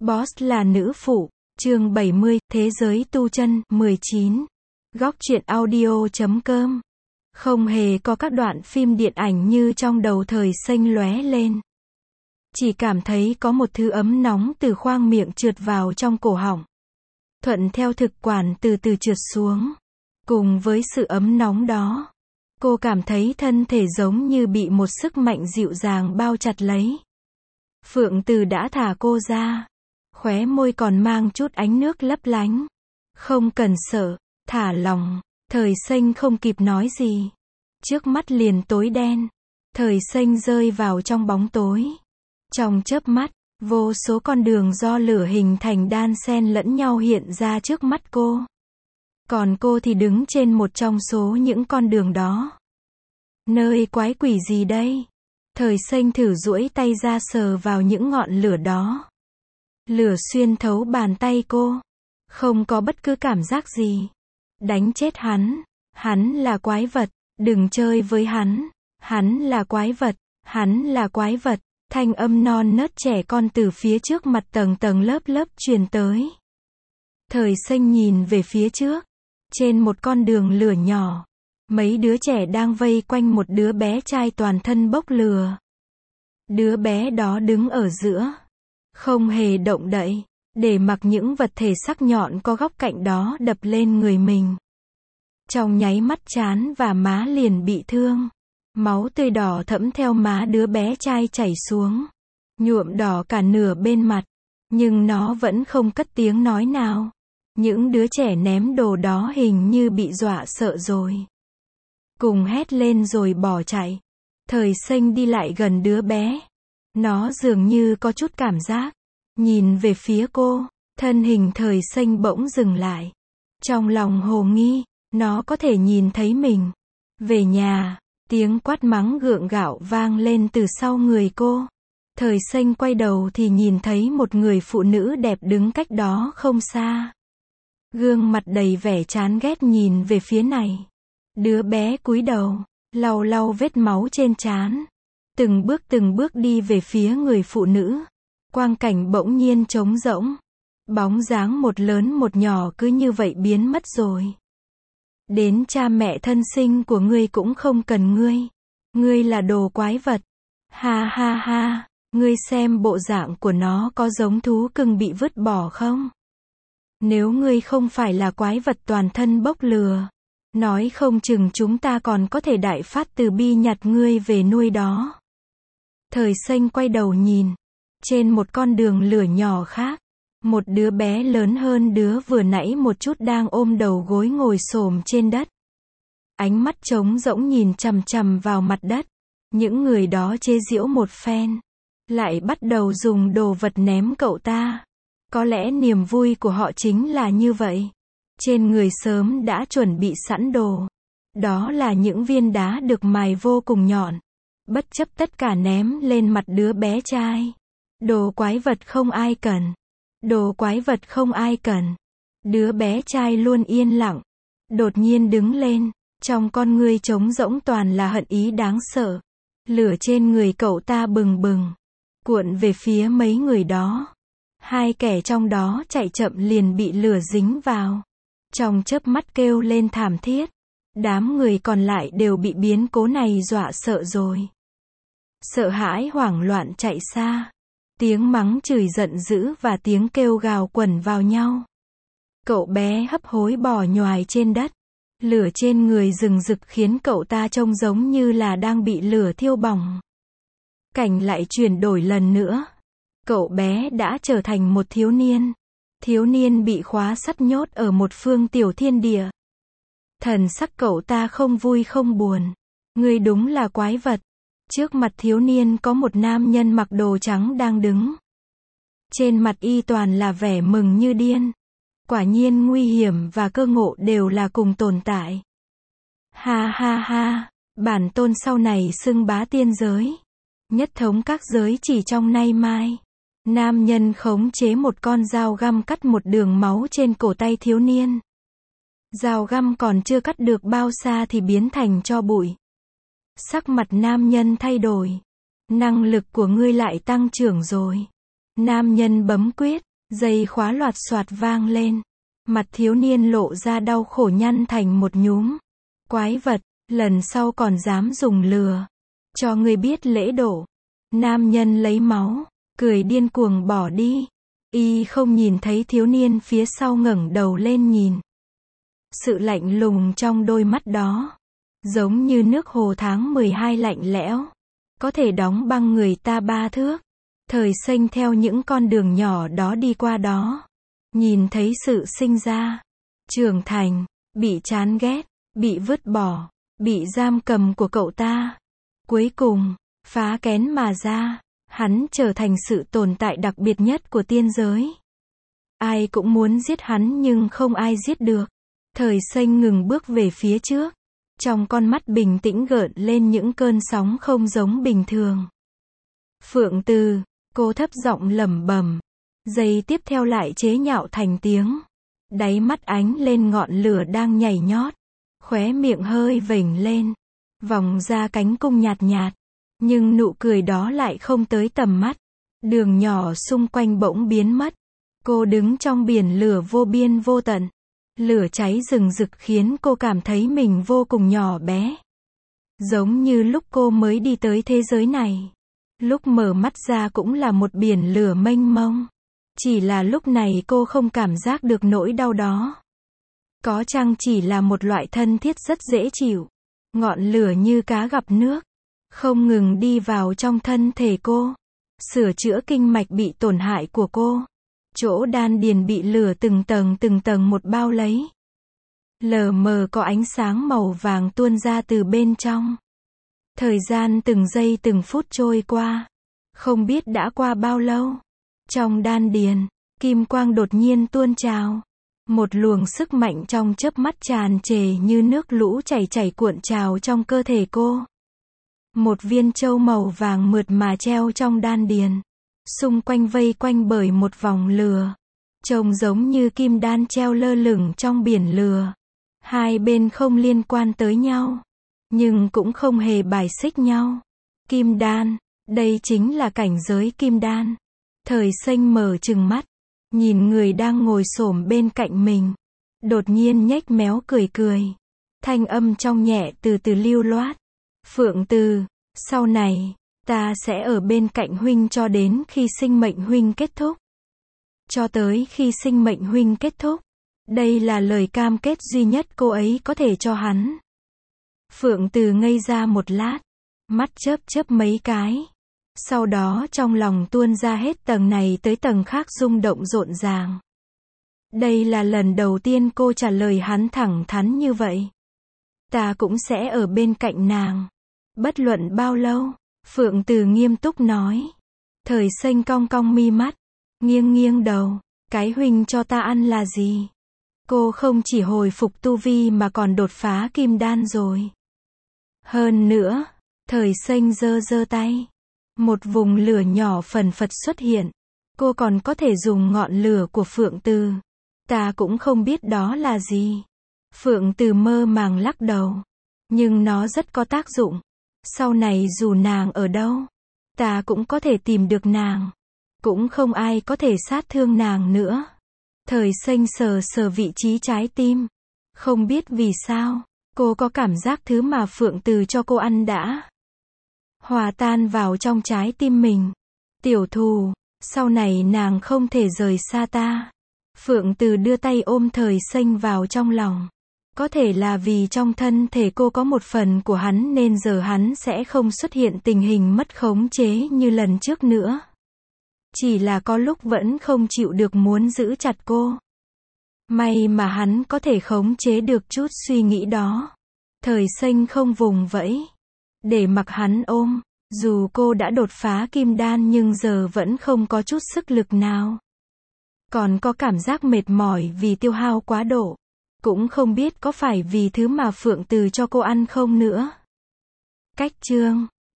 Boss là nữ phụ, chương 70, Thế giới tu chân, 19. Góc truyện audio.com. Không hề có các đoạn phim điện ảnh như trong đầu thời xanh lóe lên. Chỉ cảm thấy có một thứ ấm nóng từ khoang miệng trượt vào trong cổ họng. Thuận theo thực quản từ từ trượt xuống. Cùng với sự ấm nóng đó, cô cảm thấy thân thể giống như bị một sức mạnh dịu dàng bao chặt lấy. Phượng Từ đã thả cô ra. Khóe môi còn mang chút ánh nước lấp lánh. Không cần sợ, thả lòng. Thời xanh không kịp nói gì. Trước mắt liền tối đen. Thời xanh rơi vào trong bóng tối. Trong chớp mắt, vô số con đường do lửa hình thành đan xen lẫn nhau hiện ra trước mắt cô. Còn cô thì đứng trên một trong số những con đường đó. Nơi quái quỷ gì đây? Thời xanh thử duỗi tay ra sờ vào những ngọn lửa đó. Lửa xuyên thấu bàn tay cô. Không có bất cứ cảm giác gì. Đánh chết hắn. Hắn là quái vật. Đừng chơi với hắn. Hắn là quái vật. Hắn là quái vật. Thanh âm non nớt trẻ con từ phía trước mặt tầng tầng lớp lớp truyền tới. Thời xanh nhìn về phía trước. Trên một con đường lửa nhỏ. Mấy đứa trẻ đang vây quanh một đứa bé trai toàn thân bốc lửa. Đứa bé đó đứng ở giữa. Không hề động đậy. Để mặc những vật thể sắc nhọn có góc cạnh đó đập lên người mình. Trong nháy mắt trán và má liền bị thương. Máu tươi đỏ thẫm theo má đứa bé trai chảy xuống. Nhuộm đỏ cả nửa bên mặt. Nhưng nó vẫn không cất tiếng nói nào. Những đứa trẻ ném đồ đó hình như bị dọa sợ rồi. Cùng hét lên rồi bỏ chạy. Thời xanh đi lại gần đứa bé. Nó dường như có chút cảm giác. Nhìn về phía cô. Thân hình thời xanh bỗng dừng lại. Trong lòng hồ nghi. Nó có thể nhìn thấy mình. Về nhà. Tiếng quát mắng gượng gạo vang lên từ sau người cô. Thời xanh quay đầu thì nhìn thấy một người phụ nữ đẹp đứng cách đó không xa. Gương mặt đầy vẻ chán ghét nhìn về phía này. Đứa bé cúi đầu, lau lau vết máu trên trán. Từng bước đi về phía người phụ nữ. Quang cảnh bỗng nhiên trống rỗng. Bóng dáng một lớn một nhỏ cứ như vậy biến mất rồi. Đến cha mẹ thân sinh của ngươi cũng không cần ngươi. Ngươi là đồ quái vật. Ha ha ha, ngươi xem bộ dạng của nó có giống thú cưng bị vứt bỏ không? Nếu ngươi không phải là quái vật toàn thân bốc lửa, nói không chừng chúng ta còn có thể đại phát từ bi nhặt ngươi về nuôi đó. Thời xanh quay đầu nhìn. Trên một con đường lửa nhỏ khác. Một đứa bé lớn hơn đứa vừa nãy một chút đang ôm đầu gối ngồi xổm trên đất. Ánh mắt trống rỗng nhìn chằm chằm vào mặt đất. Những người đó chế giễu một phen. Lại bắt đầu dùng đồ vật ném cậu ta. Có lẽ niềm vui của họ chính là như vậy. Trên người sớm đã chuẩn bị sẵn đồ. Đó là những viên đá được mài vô cùng nhọn. Bất chấp tất cả ném lên mặt đứa bé trai. Đồ quái vật không ai cần. Đồ quái vật không ai cần. Đứa bé trai luôn yên lặng. Đột nhiên đứng lên. Trong con ngươi trống rỗng toàn là hận ý đáng sợ. Lửa trên người cậu ta bừng bừng. Cuộn về phía mấy người đó. Hai kẻ trong đó chạy chậm liền bị lửa dính vào. Trong chớp mắt kêu lên thảm thiết. Đám người còn lại đều bị biến cố này dọa sợ rồi. Sợ hãi hoảng loạn chạy xa. Tiếng mắng chửi giận dữ và tiếng kêu gào quẩn vào nhau. Cậu bé hấp hối bò nhoài trên đất. Lửa trên người rừng rực khiến cậu ta trông giống như là đang bị lửa thiêu bỏng. Cảnh lại chuyển đổi lần nữa. Cậu bé đã trở thành một thiếu niên. Thiếu niên bị khóa sắt nhốt ở một phương tiểu thiên địa. Thần sắc cậu ta không vui không buồn. Ngươi đúng là quái vật. Trước mặt thiếu niên có một nam nhân mặc đồ trắng đang đứng. Trên mặt y toàn là vẻ mừng như điên. Quả nhiên nguy hiểm và cơ ngộ đều là cùng tồn tại. Ha ha ha, bản tôn sau này xưng bá tiên giới. Nhất thống các giới chỉ trong nay mai. Nam nhân khống chế một con dao găm cắt một đường máu trên cổ tay thiếu niên. Dao găm còn chưa cắt được bao xa thì biến thành tro bụi. Sắc mặt nam nhân thay đổi. Năng lực của ngươi lại tăng trưởng rồi. Nam nhân bấm quyết. Dây khóa loạt soạt vang lên. Mặt thiếu niên lộ ra đau khổ nhăn thành một nhúm. Quái vật, lần sau còn dám dùng lừa. Cho ngươi biết lễ độ. Nam nhân lấy máu, cười điên cuồng bỏ đi. Y không nhìn thấy thiếu niên phía sau ngẩng đầu lên nhìn. Sự lạnh lùng trong đôi mắt đó, giống như nước hồ tháng 12 lạnh lẽo, có thể đóng băng người ta 3 thước. Thời Xanh theo những con đường nhỏ đó đi qua đó, nhìn thấy sự sinh ra, trưởng thành, bị chán ghét, bị vứt bỏ, bị giam cầm của cậu ta. Cuối cùng, phá kén mà ra, hắn trở thành sự tồn tại đặc biệt nhất của tiên giới. Ai cũng muốn giết hắn nhưng không ai giết được. Thời Xanh ngừng bước về phía trước. Trong con mắt bình tĩnh gợn lên những cơn sóng không giống bình thường. Phượng Từ, cô thấp giọng lẩm bẩm. Giây tiếp theo lại chế nhạo thành tiếng. Đáy mắt ánh lên ngọn lửa đang nhảy nhót. Khóe miệng hơi vểnh lên. Vòng ra cánh cung nhạt nhạt. Nhưng nụ cười đó lại không tới tầm mắt. Đường nhỏ xung quanh bỗng biến mất. Cô đứng trong biển lửa vô biên vô tận. Lửa cháy rừng rực khiến cô cảm thấy mình vô cùng nhỏ bé. Giống như lúc cô mới đi tới thế giới này. Lúc mở mắt ra cũng là một biển lửa mênh mông. Chỉ là lúc này cô không cảm giác được nỗi đau đó. Có chăng chỉ là một loại thân thiết rất dễ chịu. Ngọn lửa như cá gặp nước. Không ngừng đi vào trong thân thể cô. Sửa chữa kinh mạch bị tổn hại của cô. Chỗ đan điền bị lửa từng tầng một bao lấy. Lờ mờ có ánh sáng màu vàng tuôn ra từ bên trong. Thời gian từng giây từng phút trôi qua. Không biết đã qua bao lâu. Trong đan điền, kim quang đột nhiên tuôn trào. Một luồng sức mạnh trong chớp mắt tràn trề như nước lũ chảy cuộn trào trong cơ thể cô. Một viên châu màu vàng mượt mà treo trong đan điền. Xung quanh vây quanh bởi một vòng lửa. Trông giống như kim đan treo lơ lửng trong biển lửa. Hai bên không liên quan tới nhau. Nhưng cũng không hề bài xích nhau. Kim đan, đây chính là cảnh giới kim đan. Thời Xanh mở trừng mắt. Nhìn người đang ngồi xổm bên cạnh mình. Đột nhiên nhếch méo cười. Thanh âm trong nhẹ từ từ lưu loát. Phượng Từ, sau này, ta sẽ ở bên cạnh huynh cho đến khi sinh mệnh huynh kết thúc. Cho tới khi sinh mệnh huynh kết thúc. Đây là lời cam kết duy nhất cô ấy có thể cho hắn. Phượng Từ ngây ra một lát. Mắt chớp mấy cái. Sau đó trong lòng tuôn ra hết tầng này tới tầng khác rung động rộn ràng. Đây là lần đầu tiên cô trả lời hắn thẳng thắn như vậy. Ta cũng sẽ ở bên cạnh nàng. Bất luận bao lâu. Phượng Từ nghiêm túc nói. Thời Xanh cong cong mi mắt. Nghiêng đầu. Cái huynh cho ta ăn là gì? Cô không chỉ hồi phục tu vi mà còn đột phá kim đan rồi. Hơn nữa. Thời Xanh giơ tay. Một vùng lửa nhỏ phần phật xuất hiện. Cô còn có thể dùng ngọn lửa của Phượng Từ. Ta cũng không biết đó là gì. Phượng Từ mơ màng lắc đầu. Nhưng nó rất có tác dụng. Sau này dù nàng ở đâu, ta cũng có thể tìm được nàng. Cũng không ai có thể sát thương nàng nữa. Thời Xanh sờ vị trí trái tim. Không biết vì sao, cô có cảm giác thứ mà Phượng Từ cho cô ăn đã hòa tan vào trong trái tim mình. Tiểu thù, sau này nàng không thể rời xa ta. Phượng Từ đưa tay ôm Thời Xanh vào trong lòng. Có thể là vì trong thân thể cô có một phần của hắn nên giờ hắn sẽ không xuất hiện tình hình mất khống chế như lần trước nữa. Chỉ là có lúc vẫn không chịu được muốn giữ chặt cô. May mà hắn có thể khống chế được chút suy nghĩ đó. Thời Xanh không vùng vẫy. Để mặc hắn ôm. Dù cô đã đột phá kim đan nhưng giờ vẫn không có chút sức lực nào. Còn có cảm giác mệt mỏi vì tiêu hao quá độ. Cũng không biết có phải vì thứ mà Phượng Từ cho cô ăn không nữa. Cách chương